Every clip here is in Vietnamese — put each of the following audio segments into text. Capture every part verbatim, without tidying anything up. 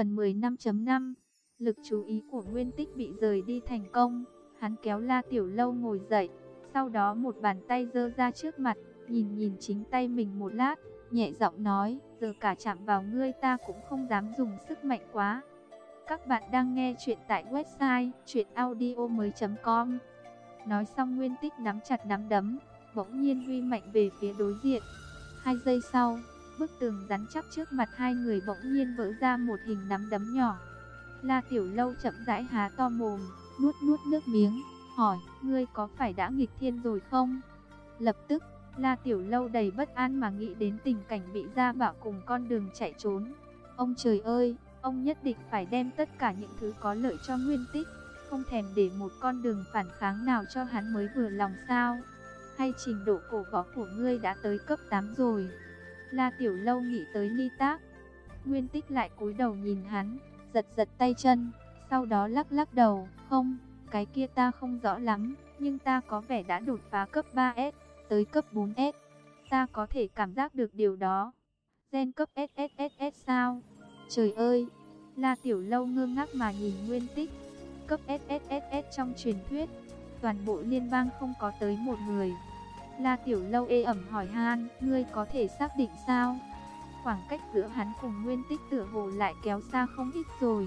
Phần mười năm chấm năm. Lực chú ý của Nguyên Tích bị rời đi thành công. Hắn kéo La Tiểu Lâu ngồi dậy, sau đó một bàn tay giơ ra trước mặt, nhìn nhìn chính tay mình một lát, nhẹ giọng nói, giờ cả chạm vào ngươi ta cũng không dám dùng sức mạnh quá. Các bạn đang nghe chuyện tại website truyện audio mới chấm com. Nói xong Nguyên Tích nắm chặt nắm đấm, bỗng nhiên huy mạnh về phía đối diện. Hai giây sau, bức tường rắn chắc trước mặt hai người bỗng nhiên vỡ ra một hình nắm đấm nhỏ. La Tiểu Lâu chậm rãi há to mồm, nuốt nuốt nước miếng, hỏi, ngươi có phải đã nghịch thiên rồi không? Lập tức, La Tiểu Lâu đầy bất an mà nghĩ đến tình cảnh bị Gia Bảo cùng con đường chạy trốn. Ông trời ơi, ông nhất định phải đem tất cả những thứ có lợi cho Nguyên Tích, không thèm để một con đường phản kháng nào cho hắn mới vừa lòng sao? Hay trình độ cổ võ của ngươi đã tới cấp tám rồi? La Tiểu Lâu nghĩ tới Ly Tác. Nguyên Tích lại cúi đầu nhìn hắn, giật giật tay chân, sau đó lắc lắc đầu, không, cái kia ta không rõ lắm, nhưng ta có vẻ đã đột phá cấp ba S, tới cấp bốn S, ta có thể cảm giác được điều đó. Gen cấp ét ét ét ét sao? Trời ơi! La Tiểu Lâu ngơ ngác mà nhìn Nguyên Tích. Cấp ét ét ét ét trong truyền thuyết, toàn bộ liên bang không có tới một người. La Tiểu Lâu ê ẩm hỏi han, ngươi có thể xác định sao? Khoảng cách giữa hắn cùng Nguyên Tích tựa hồ lại kéo xa không ít rồi.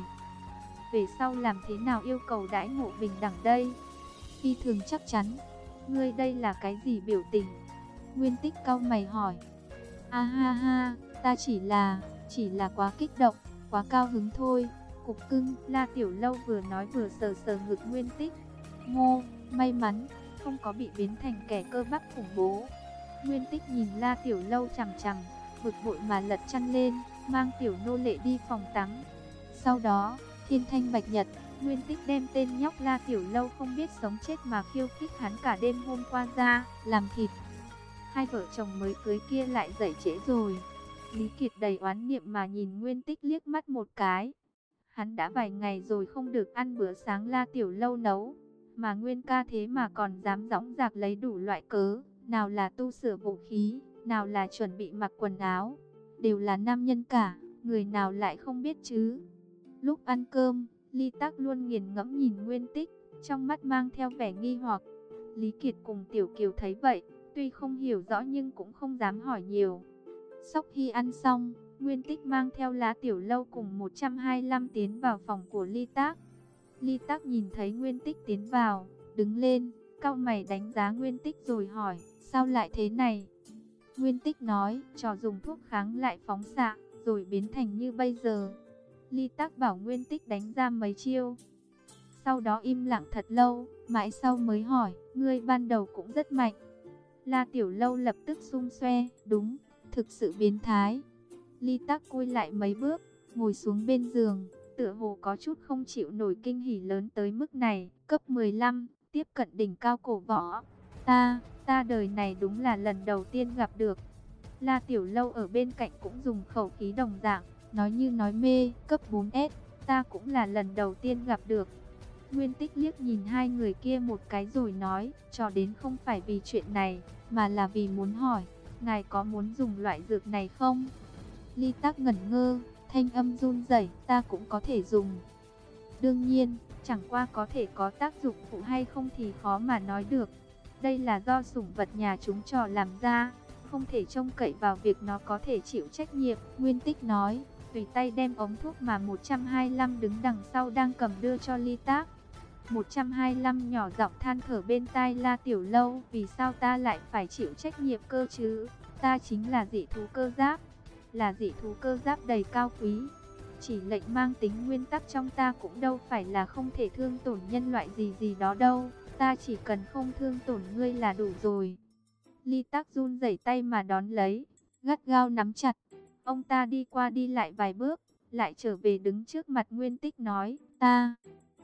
Về sau làm thế nào yêu cầu đãi ngộ bình đẳng đây? Phi thường chắc chắn. Ngươi đây là cái gì biểu tình? Nguyên Tích cau mày hỏi. A ha ha, ta chỉ là, chỉ là quá kích động, quá cao hứng thôi. Cục cưng. La Tiểu Lâu vừa nói vừa sờ sờ ngực Nguyên Tích. Ngô, may mắn, không có bị biến thành kẻ cơ bắp khủng bố. Nguyên Tích nhìn La Tiểu Lâu chằm chằm, bực bội mà lật chăn lên, mang tiểu nô lệ đi phòng tắm. Sau đó, thiên thanh bạch nhật, Nguyên Tích đem tên nhóc La Tiểu Lâu không biết sống chết mà khiêu khích hắn cả đêm hôm qua ra, làm thịt. Hai vợ chồng mới cưới kia lại dậy trễ rồi. Lý Kiệt đầy oán niệm mà nhìn Nguyên Tích liếc mắt một cái. Hắn đã vài ngày rồi không được ăn bữa sáng La Tiểu Lâu nấu, mà Nguyên ca thế mà còn dám dõng dạc lấy đủ loại cớ, nào là tu sửa vũ khí, nào là chuẩn bị mặc quần áo, đều là nam nhân cả, người nào lại không biết chứ. Lúc ăn cơm, Ly Tác luôn nghiền ngẫm nhìn Nguyên Tích, trong mắt mang theo vẻ nghi hoặc. Lý Kiệt cùng Tiểu Kiều thấy vậy, tuy không hiểu rõ nhưng cũng không dám hỏi nhiều. Sau khi ăn xong, Nguyên Tích mang theo La Tiểu Lâu cùng một trăm hai mươi lăm tiến vào phòng của Ly Tác. Ly Tác nhìn thấy Nguyên Tích tiến vào, đứng lên, cau mày đánh giá Nguyên Tích rồi hỏi, sao lại thế này? Nguyên Tích nói, trò dùng thuốc kháng lại phóng xạ, rồi biến thành như bây giờ. Ly Tác bảo Nguyên Tích đánh ra mấy chiêu. Sau đó im lặng thật lâu, mãi sau mới hỏi, ngươi ban đầu cũng rất mạnh. La Tiểu Lâu lập tức xung xoe, đúng, thực sự biến thái. Ly Tác cúi lại mấy bước, ngồi xuống bên giường, tựa hồ có chút không chịu nổi kinh hỉ lớn tới mức này. Cấp mười lăm, tiếp cận đỉnh cao cổ võ. Ta, ta đời này đúng là lần đầu tiên gặp được. La Tiểu Lâu ở bên cạnh cũng dùng khẩu khí đồng dạng, nói như nói mê, cấp bốn S, ta cũng là lần đầu tiên gặp được. Nguyên Tích liếc nhìn hai người kia một cái rồi nói, cho đến không phải vì chuyện này, mà là vì muốn hỏi, ngài có muốn dùng loại dược này không? Ly Tác ngẩn ngơ, thanh âm run rẩy, ta cũng có thể dùng. Đương nhiên, chẳng qua có thể có tác dụng phụ hay không thì khó mà nói được. Đây là do sủng vật nhà chúng trò làm ra, không thể trông cậy vào việc nó có thể chịu trách nhiệm. Nguyên Tích nói, tùy tay đem ống thuốc mà một trăm hai mươi lăm đứng đằng sau đang cầm đưa cho Ly Tác. một trăm hai mươi lăm nhỏ giọng than thở bên tai La Tiểu Lâu, vì sao ta lại phải chịu trách nhiệm cơ chứ? Ta chính là dị thú cơ giáp, là dị thú cơ giáp đầy cao quý. Chỉ lệnh mang tính nguyên tắc trong ta cũng đâu phải là không thể thương tổn nhân loại gì gì đó đâu, ta chỉ cần không thương tổn ngươi là đủ rồi. Ly Tác run rẩy tay mà đón lấy, gắt gao nắm chặt. Ông ta đi qua đi lại vài bước, lại trở về đứng trước mặt Nguyên Tích nói, ta,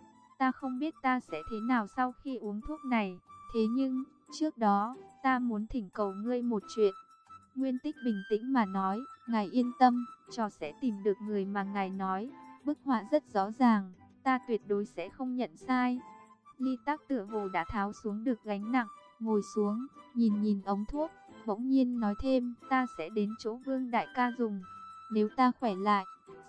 ta không biết ta sẽ thế nào sau khi uống thuốc này, thế nhưng, trước đó, ta muốn thỉnh cầu ngươi một chuyện. Nguyên Tích bình tĩnh mà nói, ngài yên tâm, trò sẽ tìm được người mà ngài nói, bức họa rất rõ ràng, ta tuyệt đối sẽ không nhận sai. Ly Tác tựa hồ đã tháo xuống được gánh nặng, ngồi xuống, nhìn nhìn ống thuốc, bỗng nhiên nói thêm, ta sẽ đến chỗ Vương đại ca dùng, nếu ta khỏe lại,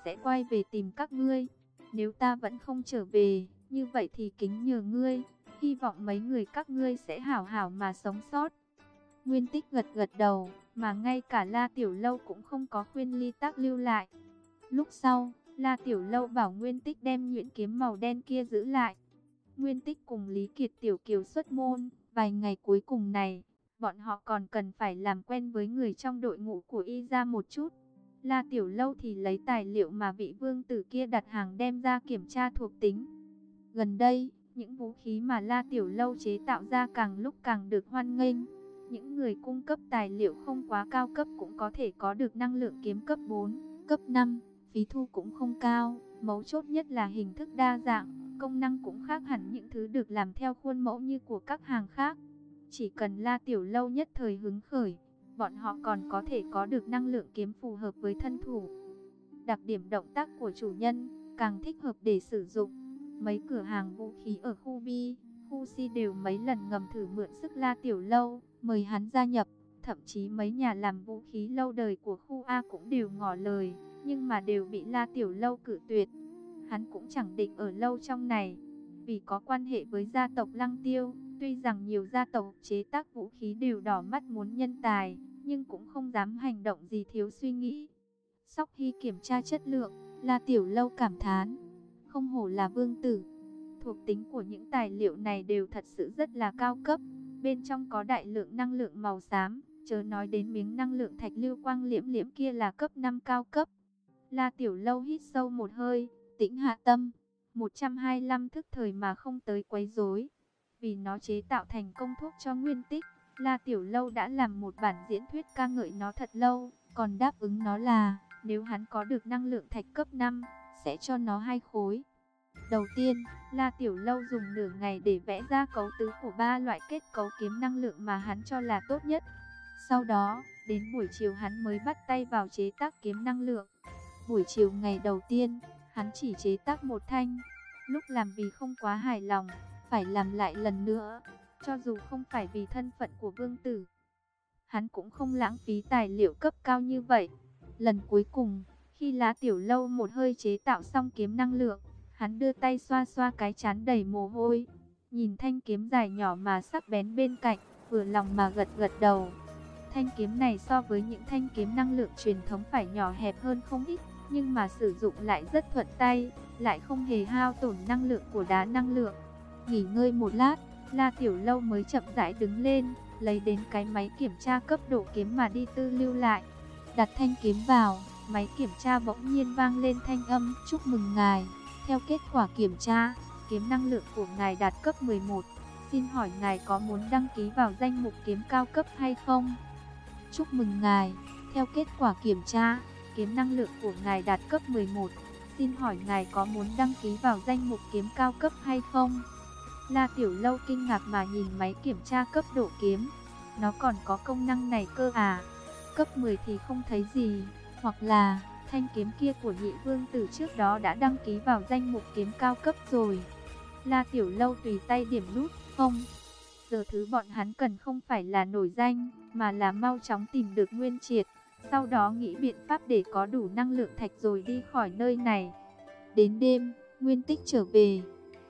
sẽ quay về tìm các ngươi. Nếu ta vẫn không trở về, như vậy thì kính nhờ ngươi, hy vọng mấy người các ngươi sẽ hảo hảo mà sống sót. Nguyên Tích gật gật đầu, mà ngay cả La Tiểu Lâu cũng không có khuyên Ly Tác lưu lại. Lúc sau, La Tiểu Lâu bảo Nguyên Tích đem nhuyễn kiếm màu đen kia giữ lại. Nguyên Tích cùng Lý Kiệt Tiểu Kiều xuất môn, vài ngày cuối cùng này, bọn họ còn cần phải làm quen với người trong đội ngũ của Y gia một chút. La Tiểu Lâu thì lấy tài liệu mà vị vương tử kia đặt hàng đem ra kiểm tra thuộc tính. Gần đây, những vũ khí mà La Tiểu Lâu chế tạo ra càng lúc càng được hoan nghênh. Những người cung cấp tài liệu không quá cao cấp cũng có thể có được năng lượng kiếm cấp bốn, cấp năm, phí thu cũng không cao, mấu chốt nhất là hình thức đa dạng, công năng cũng khác hẳn những thứ được làm theo khuôn mẫu như của các hàng khác. Chỉ cần La Tiểu Lâu nhất thời hứng khởi, bọn họ còn có thể có được năng lượng kiếm phù hợp với thân thủ. Đặc điểm động tác của chủ nhân càng thích hợp để sử dụng. Mấy cửa hàng vũ khí ở khu B, khu C đều mấy lần ngầm thử mượn sức La Tiểu Lâu, mời hắn gia nhập. Thậm chí mấy nhà làm vũ khí lâu đời của khu A cũng đều ngỏ lời, nhưng mà đều bị La Tiểu Lâu cự tuyệt. Hắn cũng chẳng định ở lâu trong này, vì có quan hệ với gia tộc Lăng Tiêu. Tuy rằng nhiều gia tộc chế tác vũ khí đều đỏ mắt muốn nhân tài, nhưng cũng không dám hành động gì thiếu suy nghĩ. Sau khi kiểm tra chất lượng, La Tiểu Lâu cảm thán, không hổ là vương tử. Thuộc tính của những tài liệu này đều thật sự rất là cao cấp. Bên trong có đại lượng năng lượng màu xám, chớ nói đến miếng năng lượng thạch lưu quang liễm liễm kia là cấp năm cao cấp. La Tiểu Lâu hít sâu một hơi, tĩnh hạ tâm. một trăm hai mươi lăm thức thời mà không tới quấy rối. Vì nó chế tạo thành công thuốc cho Nguyên Tích, La Tiểu Lâu đã làm một bản diễn thuyết ca ngợi nó thật lâu, còn đáp ứng nó là nếu hắn có được năng lượng thạch cấp năm, sẽ cho nó hai khối. Đầu tiên, La Tiểu Lâu dùng nửa ngày để vẽ ra cấu tứ của ba loại kết cấu kiếm năng lượng mà hắn cho là tốt nhất. Sau đó, đến buổi chiều hắn mới bắt tay vào chế tác kiếm năng lượng. Buổi chiều ngày đầu tiên, hắn chỉ chế tác một thanh. Lúc làm vì không quá hài lòng, phải làm lại lần nữa. Cho dù không phải vì thân phận của vương tử, hắn cũng không lãng phí tài liệu cấp cao như vậy. Lần cuối cùng, khi La Tiểu Lâu một hơi chế tạo xong kiếm năng lượng, hắn đưa tay xoa xoa cái trán đầy mồ hôi, nhìn thanh kiếm dài nhỏ mà sắc bén bên cạnh, vừa lòng mà gật gật đầu. Thanh kiếm này so với những thanh kiếm năng lượng truyền thống phải nhỏ hẹp hơn không ít, nhưng mà sử dụng lại rất thuận tay, lại không hề hao tổn năng lượng của đá năng lượng. Nghỉ ngơi một lát, La Tiểu Lâu mới chậm rãi đứng lên, lấy đến cái máy kiểm tra cấp độ kiếm mà đi tư lưu lại. Đặt thanh kiếm vào, máy kiểm tra bỗng nhiên vang lên thanh âm, chúc mừng ngài. Theo kết quả kiểm tra, kiếm năng lượng của ngài đạt cấp mười một. Xin hỏi ngài có muốn đăng ký vào danh mục kiếm cao cấp hay không? Chúc mừng ngài. Theo kết quả kiểm tra, kiếm năng lượng của ngài đạt cấp mười một. Xin hỏi ngài có muốn đăng ký vào danh mục kiếm cao cấp hay không? La Tiểu Lâu kinh ngạc mà nhìn máy kiểm tra cấp độ kiếm. Nó còn có công năng này cơ à? Cấp mười thì không thấy gì, hoặc là thanh kiếm kia của nhị vương tử trước đó đã đăng ký vào danh mục kiếm cao cấp rồi. La Tiểu Lâu tùy tay điểm nút, không. Giờ thứ bọn hắn cần không phải là nổi danh, mà là mau chóng tìm được Nguyên Triệt. Sau đó nghĩ biện pháp để có đủ năng lượng thạch rồi đi khỏi nơi này. Đến đêm, Nguyên Tích trở về.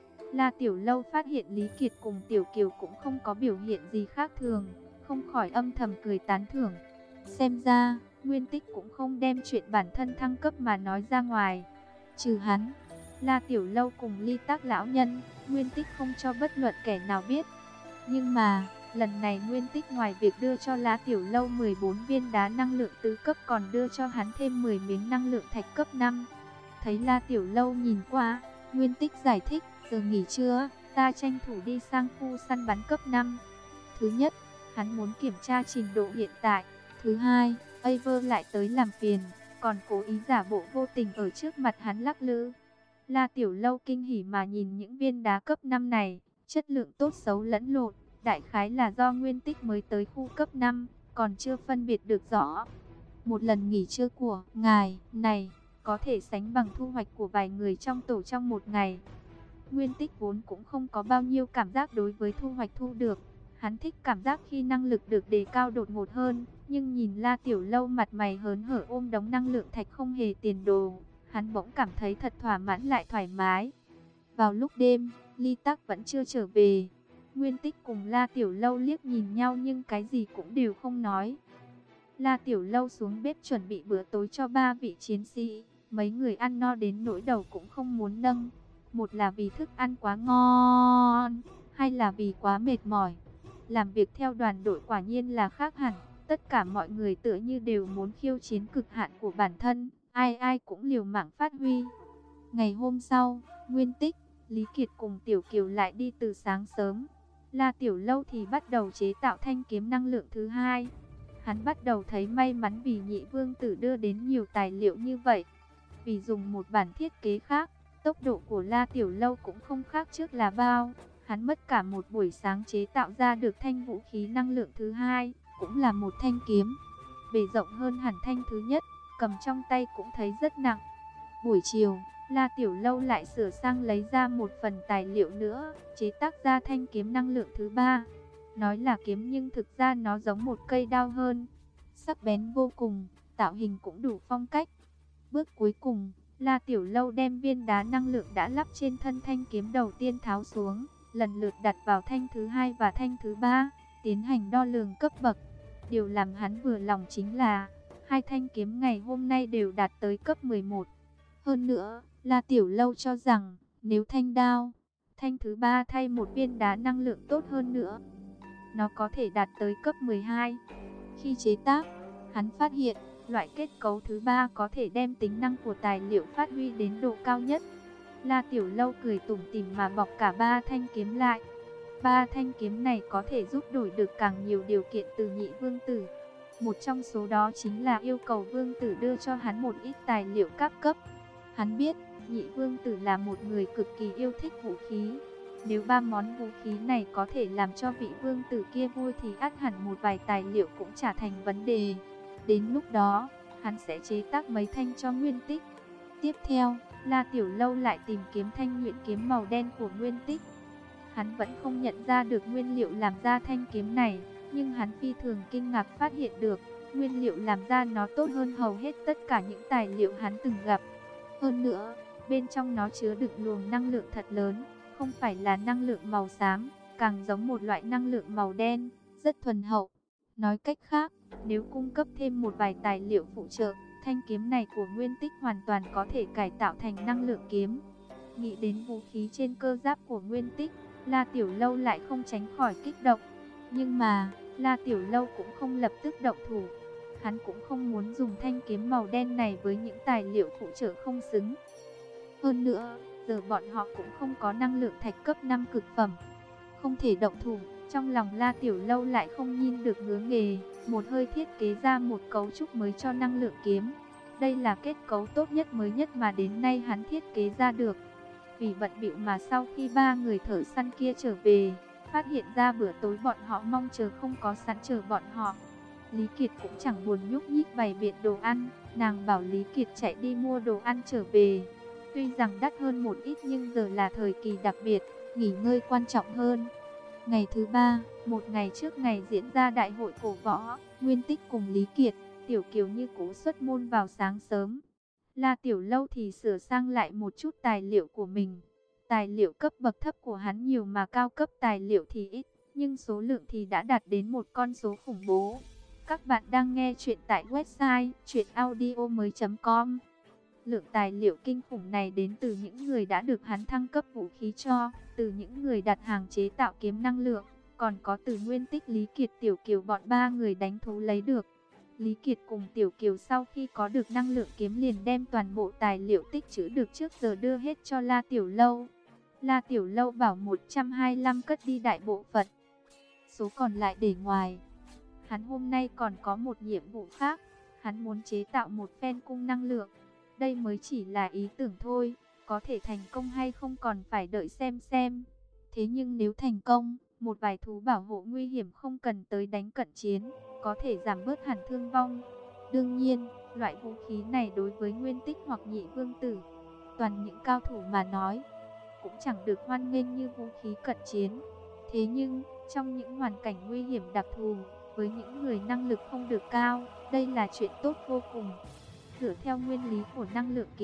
La Tiểu Lâu phát hiện Lý Kiệt cùng Tiểu Kiều cũng không có biểu hiện gì khác thường, không khỏi âm thầm cười tán thưởng. Xem ra, Nguyên Tích cũng không đem chuyện bản thân thăng cấp mà nói ra ngoài. Trừ hắn, La Tiểu Lâu cùng Ly Tác lão nhân, Nguyên Tích không cho bất luận kẻ nào biết. Nhưng mà, lần này Nguyên Tích ngoài việc đưa cho La Tiểu Lâu mười bốn viên đá năng lượng tứ cấp còn đưa cho hắn thêm mười miếng năng lượng thạch cấp năm. Thấy La Tiểu Lâu nhìn qua, Nguyên Tích giải thích, giờ nghỉ trưa, ta tranh thủ đi sang khu săn bắn cấp năm. Thứ nhất, hắn muốn kiểm tra trình độ hiện tại. Thứ hai, Aver lại tới làm phiền, còn cố ý giả bộ vô tình ở trước mặt hắn lắc lư. La Tiểu Lâu kinh hỉ mà nhìn những viên đá cấp năm này, chất lượng tốt xấu lẫn lộn, đại khái là do Nguyên Tích mới tới khu cấp năm, còn chưa phân biệt được rõ. Một lần nghỉ trưa của ngài này có thể sánh bằng thu hoạch của vài người trong tổ trong một ngày. Nguyên Tích vốn cũng không có bao nhiêu cảm giác đối với thu hoạch thu được. Hắn thích cảm giác khi năng lực được đề cao đột ngột hơn, nhưng nhìn La Tiểu Lâu mặt mày hớn hở ôm đống năng lượng thạch không hề tiền đồ, Hắn bỗng cảm thấy thật thỏa mãn lại thoải mái. Vào lúc đêm, Ly Tắc vẫn chưa trở về. Nguyên Tích cùng La Tiểu Lâu liếc nhìn nhau nhưng cái gì cũng đều không nói. La Tiểu Lâu xuống bếp chuẩn bị bữa tối cho ba vị chiến sĩ. Mấy người ăn no đến nỗi đầu cũng không muốn nâng. Một là vì thức ăn quá ngon, hay là vì quá mệt mỏi. Làm việc theo đoàn đội quả nhiên là khác hẳn. Tất cả mọi người tựa như đều muốn khiêu chiến cực hạn của bản thân. Ai ai cũng liều mạng phát huy. Ngày hôm sau, Nguyên Tích, Lý Kiệt cùng Tiểu Kiều lại đi từ sáng sớm. La Tiểu Lâu thì bắt đầu chế tạo thanh kiếm năng lượng thứ hai. Hắn bắt đầu thấy may mắn vì Nhị Vương Tử đưa đến nhiều tài liệu như vậy. Vì dùng một bản thiết kế khác, tốc độ của La Tiểu Lâu cũng không khác trước là bao. Hắn mất cả một buổi sáng chế tạo ra được thanh vũ khí năng lượng thứ hai, cũng là một thanh kiếm. Bề rộng hơn hẳn thanh thứ nhất, cầm trong tay cũng thấy rất nặng. Buổi chiều, La Tiểu Lâu lại sửa sang lấy ra một phần tài liệu nữa, chế tác ra thanh kiếm năng lượng thứ ba. Nói là kiếm nhưng thực ra nó giống một cây đao hơn. Sắc bén vô cùng, tạo hình cũng đủ phong cách. Bước cuối cùng, La Tiểu Lâu đem viên đá năng lượng đã lắp trên thân thanh kiếm đầu tiên tháo xuống, lần lượt đặt vào thanh thứ hai và thanh thứ ba, tiến hành đo lường cấp bậc. Điều làm hắn vừa lòng chính là hai thanh kiếm ngày hôm nay đều đạt tới cấp mười một. Hơn nữa, La Tiểu Lâu cho rằng nếu thanh đao, thanh thứ ba thay một viên đá năng lượng tốt hơn nữa, nó có thể đạt tới cấp mười hai. Khi chế tác, hắn phát hiện loại kết cấu thứ ba có thể đem tính năng của tài liệu phát huy đến độ cao nhất. La Tiểu Lâu cười tủm tỉm mà bọc cả ba thanh kiếm lại. Ba thanh kiếm này có thể giúp đổi được càng nhiều điều kiện từ Nhị Vương Tử. Một trong số đó chính là yêu cầu Vương Tử đưa cho hắn một ít tài liệu các cấp. Hắn biết, Nhị Vương Tử là một người cực kỳ yêu thích vũ khí. Nếu ba món vũ khí này có thể làm cho vị Vương Tử kia vui thì ắt hẳn một vài tài liệu cũng chả thành vấn đề. Đến lúc đó, hắn sẽ chế tác mấy thanh cho Nguyên Tích. Tiếp theo, La Tiểu Lâu lại tìm kiếm thanh nhuyễn kiếm màu đen của Nguyên Tích. Hắn vẫn không nhận ra được nguyên liệu làm ra thanh kiếm này, nhưng hắn phi thường kinh ngạc phát hiện được, nguyên liệu làm ra nó tốt hơn hầu hết tất cả những tài liệu hắn từng gặp. Hơn nữa, bên trong nó chứa đựng luồng năng lượng thật lớn, không phải là năng lượng màu xám, càng giống một loại năng lượng màu đen, rất thuần hậu. Nói cách khác, nếu cung cấp thêm một vài tài liệu phụ trợ, thanh kiếm này của Nguyên Tích hoàn toàn có thể cải tạo thành năng lượng kiếm. Nghĩ đến vũ khí trên cơ giáp của Nguyên Tích, La Tiểu Lâu lại không tránh khỏi kích động. Nhưng mà, La Tiểu Lâu cũng không lập tức động thủ. Hắn cũng không muốn dùng thanh kiếm màu đen này với những tài liệu phụ trợ không xứng. Hơn nữa, giờ bọn họ cũng không có năng lượng thạch cấp năm cực phẩm. Không thể động thủ, trong lòng La Tiểu Lâu lại không nhìn được ngứa nghề, một hơi thiết kế ra một cấu trúc mới cho năng lượng kiếm. Đây là kết cấu tốt nhất mới nhất mà đến nay hắn thiết kế ra được. Vì bận bịu mà sau khi ba người thợ săn kia trở về, phát hiện ra bữa tối bọn họ mong chờ không có sẵn chờ bọn họ. Lý Kiệt cũng chẳng buồn nhúc nhích bày biện đồ ăn, nàng bảo Lý Kiệt chạy đi mua đồ ăn trở về. Tuy rằng đắt hơn một ít nhưng giờ là thời kỳ đặc biệt, nghỉ ngơi quan trọng hơn. Ngày thứ ba, một ngày trước ngày diễn ra đại hội cổ võ, Nguyên Tích cùng Lý Kiệt, Tiểu Kiều như cũ xuất môn vào sáng sớm. La Tiểu Lâu thì sửa sang lại một chút tài liệu của mình. Tài liệu cấp bậc thấp của hắn nhiều mà cao cấp tài liệu thì ít, nhưng số lượng thì đã đạt đến một con số khủng bố. Các bạn đang nghe chuyện tại website truyện audio mới chấm com. Lượng tài liệu kinh khủng này đến từ những người đã được hắn thăng cấp vũ khí cho, từ những người đặt hàng chế tạo kiếm năng lượng, còn có từ Nguyên Tích, Lý Kiệt, Tiểu Kiều bọn ba người đánh thú lấy được. Lý Kiệt cùng Tiểu Kiều sau khi có được năng lượng kiếm liền đem toàn bộ tài liệu tích trữ được trước giờ đưa hết cho La Tiểu Lâu. La Tiểu Lâu bảo một trăm hai mươi lăm cất đi đại bộ phận, số còn lại để ngoài. Hắn hôm nay còn có một nhiệm vụ khác, hắn muốn chế tạo một phen cung năng lượng. Đây mới chỉ là ý tưởng thôi, có thể thành công hay không còn phải đợi xem xem. Thế nhưng nếu thành công, một vài thú bảo hộ nguy hiểm không cần tới đánh cận chiến, có thể giảm bớt hẳn thương vong. Đương nhiên, loại vũ khí này đối với Nguyên Tích hoặc Nhị Vương Tử, toàn những cao thủ mà nói, cũng chẳng được hoan nghênh như vũ khí cận chiến. Thế nhưng, trong những hoàn cảnh nguy hiểm đặc thù, với những người năng lực không được cao, đây là chuyện tốt vô cùng. Dựa theo nguyên lý của năng lượng kiếm,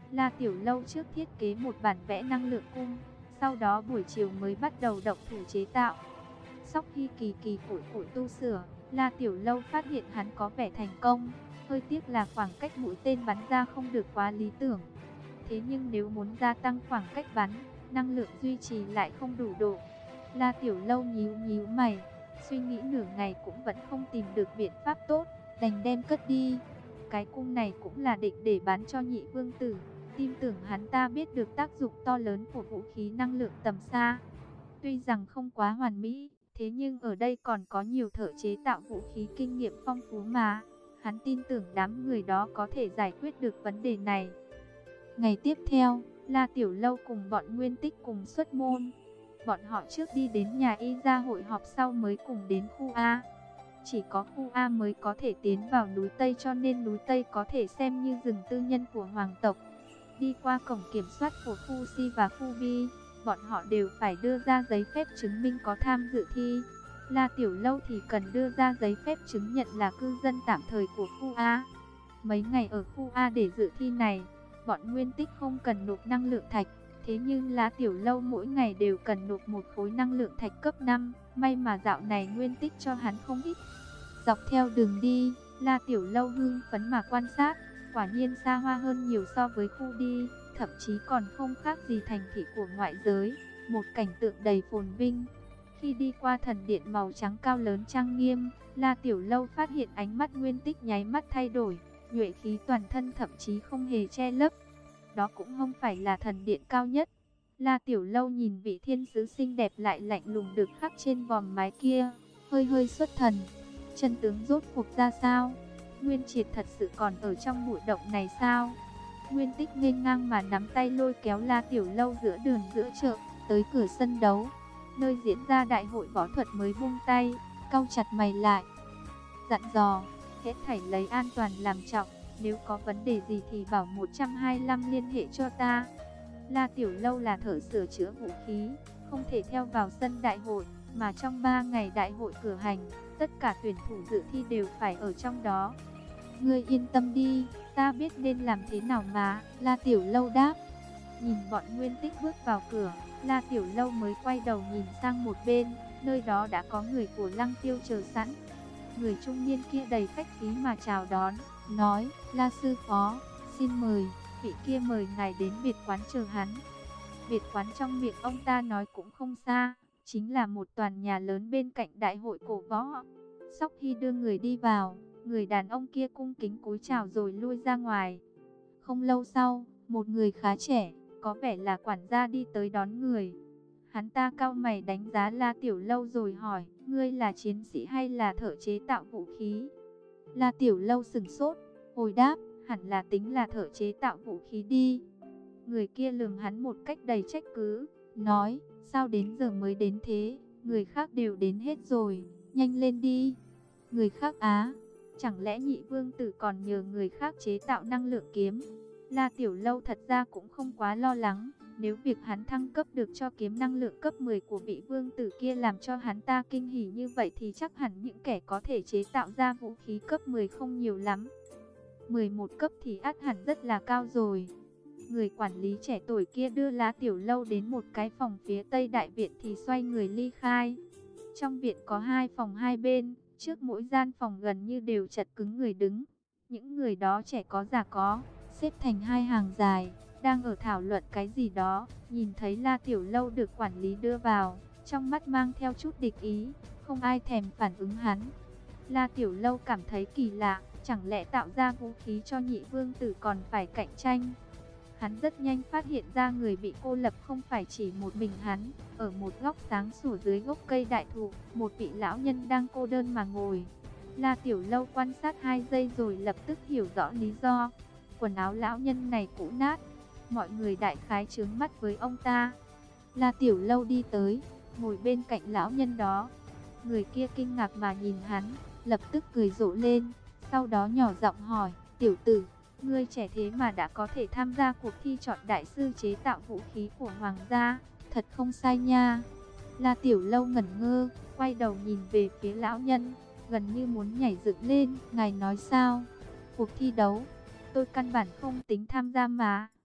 La Tiểu Lâu trước thiết kế một bản vẽ năng lượng cung, sau đó buổi chiều mới bắt đầu động thủ chế tạo. Sóc Hy kỳ kỳ phủi phủi tu sửa, La Tiểu Lâu phát hiện hắn có vẻ thành công, hơi tiếc là khoảng cách mũi tên bắn ra không được quá lý tưởng. Thế nhưng nếu muốn gia tăng khoảng cách bắn, năng lượng duy trì lại không đủ độ. La Tiểu Lâu nhíu nhíu mày, suy nghĩ nửa ngày cũng vẫn không tìm được biện pháp tốt, đành đem cất đi. Cái cung này cũng là định để bán cho Nhị Vương tử, tin tưởng hắn ta biết được tác dụng to lớn của vũ khí năng lượng tầm xa. Tuy rằng không quá hoàn mỹ, thế nhưng ở đây còn có nhiều thợ chế tạo vũ khí kinh nghiệm phong phú mà. Hắn tin tưởng đám người đó có thể giải quyết được vấn đề này. Ngày tiếp theo, La Tiểu Lâu cùng bọn Nguyên Tích cùng xuất môn. Bọn họ trước đi đến nhà y gia hội họp, sau mới cùng đến khu A. Chỉ có khu A mới có thể tiến vào núi Tây, cho nên núi Tây có thể xem như rừng tư nhân của hoàng tộc. Đi qua cổng kiểm soát của khu C và khu B, bọn họ đều phải đưa ra giấy phép chứng minh có tham dự thi. La Tiểu Lâu thì cần đưa ra giấy phép chứng nhận là cư dân tạm thời của khu A. Mấy ngày ở khu A để dự thi này, bọn Nguyên Tích không cần nộp năng lượng thạch. Thế nhưng La Tiểu Lâu mỗi ngày đều cần nộp một khối năng lượng thạch cấp năm. May mà dạo này Nguyên Tích cho hắn không ít. Dọc theo đường đi, La Tiểu Lâu hưng phấn mà quan sát. Quả nhiên xa hoa hơn nhiều so với khu đi, thậm chí còn không khác gì thành thị của ngoại giới. Một cảnh tượng đầy phồn vinh. Khi đi qua thần điện màu trắng cao lớn trang nghiêm, La Tiểu Lâu phát hiện ánh mắt Nguyên Tích nháy mắt thay đổi, nhuệ khí toàn thân thậm chí không hề che lấp. Đó cũng không phải là thần điện cao nhất. La Tiểu Lâu nhìn vị thiên sứ xinh đẹp lại lạnh lùng được khắc trên vòm mái kia, hơi hơi xuất thần. Chân tướng rốt cuộc ra sao? Nguyên Triệt thật sự còn ở trong bụi động này sao? Nguyên Tích nghênh ngang mà nắm tay lôi kéo La Tiểu Lâu giữa đường giữa chợ, tới cửa sân đấu, nơi diễn ra đại hội võ thuật mới buông tay, cau chặt mày lại. Dặn dò, hết thảy lấy an toàn làm trọng, nếu có vấn đề gì thì bảo một hai năm liên hệ cho ta. La Tiểu Lâu là thợ sửa chữa vũ khí, không thể theo vào sân đại hội, mà trong ba ngày đại hội cử hành, tất cả tuyển thủ dự thi đều phải ở trong đó. Ngươi yên tâm đi, ta biết nên làm thế nào mà, La Tiểu Lâu đáp. Nhìn bọn Nguyên Tích bước vào cửa, La Tiểu Lâu mới quay đầu nhìn sang một bên, nơi đó đã có người của Lăng Tiêu chờ sẵn. Người trung niên kia đầy khách khí mà chào đón, nói, La sư phó, xin mời, vị kia mời ngài đến biệt quán chờ hắn. Biệt quán trong miệng ông ta nói cũng không xa, chính là một tòa nhà lớn bên cạnh đại hội cổ võ. Sóc Hy đưa người đi vào, người đàn ông kia cung kính cúi chào rồi lui ra ngoài. Không lâu sau, một người khá trẻ, có vẻ là quản gia đi tới đón người. Hắn ta cau mày đánh giá La Tiểu Lâu rồi hỏi, ngươi là chiến sĩ hay là thợ chế tạo vũ khí? La Tiểu Lâu sửng sốt, hồi đáp, hẳn là tính là thợ chế tạo vũ khí đi. Người kia lườm hắn một cách đầy trách cứ, nói, sao đến giờ mới đến thế, người khác đều đến hết rồi, nhanh lên đi. Người khác á, chẳng lẽ Nhị Vương tử còn nhờ người khác chế tạo năng lượng kiếm? La Tiểu Lâu thật ra cũng không quá lo lắng, nếu việc hắn thăng cấp được cho kiếm năng lượng cấp mười của vị vương tử kia làm cho hắn ta kinh hỉ như vậy thì chắc hẳn những kẻ có thể chế tạo ra vũ khí cấp mười không nhiều lắm. mười một cấp thì ắt hẳn rất là cao rồi. Người quản lý trẻ tuổi kia đưa La Tiểu Lâu đến một cái phòng phía tây đại viện thì xoay người ly khai. Trong viện có hai phòng hai bên, trước mỗi gian phòng gần như đều chật cứng người đứng. Những người đó trẻ có già có, xếp thành hai hàng dài, đang ở thảo luận cái gì đó. Nhìn thấy La Tiểu Lâu được quản lý đưa vào, trong mắt mang theo chút địch ý, không ai thèm phản ứng hắn. La Tiểu Lâu cảm thấy kỳ lạ, chẳng lẽ tạo ra vũ khí cho Nhị Vương tử còn phải cạnh tranh? Hắn rất nhanh phát hiện ra người bị cô lập không phải chỉ một mình hắn. Ở một góc sáng sủa dưới gốc cây đại thụ, một vị lão nhân đang cô đơn mà ngồi. La Tiểu Lâu quan sát hai giây rồi lập tức hiểu rõ lý do. Quần áo lão nhân này cũ nát, mọi người đại khái chướng mắt với ông ta. La Tiểu Lâu đi tới, ngồi bên cạnh lão nhân đó. Người kia kinh ngạc mà nhìn hắn, lập tức cười rộ lên, sau đó nhỏ giọng hỏi, tiểu tử, ngươi trẻ thế mà đã có thể tham gia cuộc thi chọn đại sư chế tạo vũ khí của hoàng gia, thật không sai nha. La Tiểu Lâu ngẩn ngơ, quay đầu nhìn về phía lão nhân, gần như muốn nhảy dựng lên. Ngài nói sao? Cuộc thi đấu? Tôi căn bản không tính tham gia mà.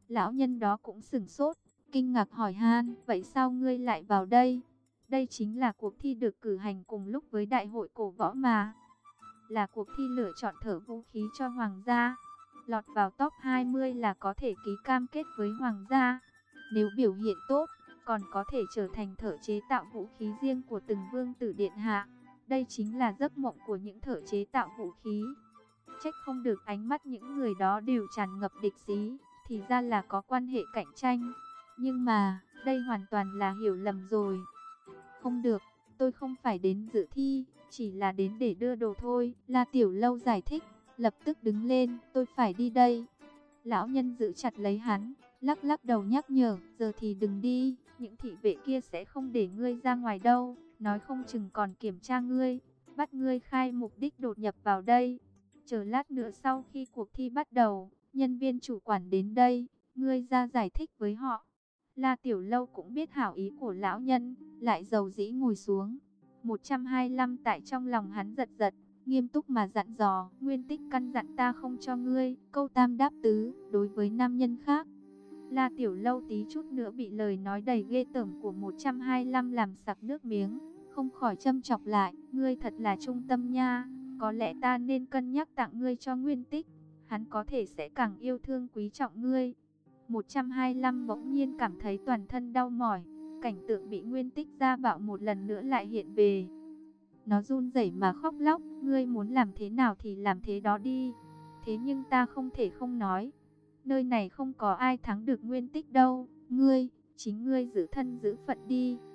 Lão nhân đó cũng sửng sốt, kinh ngạc hỏi han, vậy sao ngươi lại vào đây? Đây chính là cuộc thi được cử hành cùng lúc với đại hội cổ võ mà. Là cuộc thi lựa chọn thợ vũ khí cho hoàng gia. Lọt vào top hai mươi là có thể ký cam kết với hoàng gia. Nếu biểu hiện tốt, còn có thể trở thành thợ chế tạo vũ khí riêng của từng vương tử điện hạ. Đây chính là giấc mộng của những thợ chế tạo vũ khí. Trách không được ánh mắt những người đó đều tràn ngập địch ý, thì ra là có quan hệ cạnh tranh. Nhưng mà, đây hoàn toàn là hiểu lầm rồi. Không được, tôi không phải đến dự thi, chỉ là đến để đưa đồ thôi. La Tiểu Lâu giải thích, lập tức đứng lên, tôi phải đi đây. Lão nhân giữ chặt lấy hắn, lắc lắc đầu nhắc nhở, giờ thì đừng đi, những thị vệ kia sẽ không để ngươi ra ngoài đâu, nói không chừng còn kiểm tra ngươi, bắt ngươi khai mục đích đột nhập vào đây. Chờ lát nữa sau khi cuộc thi bắt đầu, nhân viên chủ quản đến đây, ngươi ra giải thích với họ. La Tiểu Lâu cũng biết hảo ý của lão nhân, lại dầu dĩ ngồi xuống. một trăm hai mươi lăm tại trong lòng hắn giật giật, nghiêm túc mà dặn dò, Nguyên Tích căn dặn ta không cho ngươi, câu tam đáp tứ, đối với nam nhân khác. La Tiểu Lâu tí chút nữa bị lời nói đầy ghê tởm của một trăm hai mươi lăm làm sặc nước miếng, không khỏi châm chọc lại, ngươi thật là trung tâm nha, có lẽ ta nên cân nhắc tặng ngươi cho Nguyên Tích, hắn có thể sẽ càng yêu thương quý trọng ngươi. một trăm hai mươi lăm bỗng nhiên cảm thấy toàn thân đau mỏi, cảnh tượng bị Nguyên Tích gia bạo một lần nữa lại hiện về. Nó run rẩy mà khóc lóc, ngươi muốn làm thế nào thì làm thế đó đi. Thế nhưng ta không thể không nói, nơi này không có ai thắng được Nguyên Tích đâu, ngươi, chính ngươi giữ thân giữ phận đi.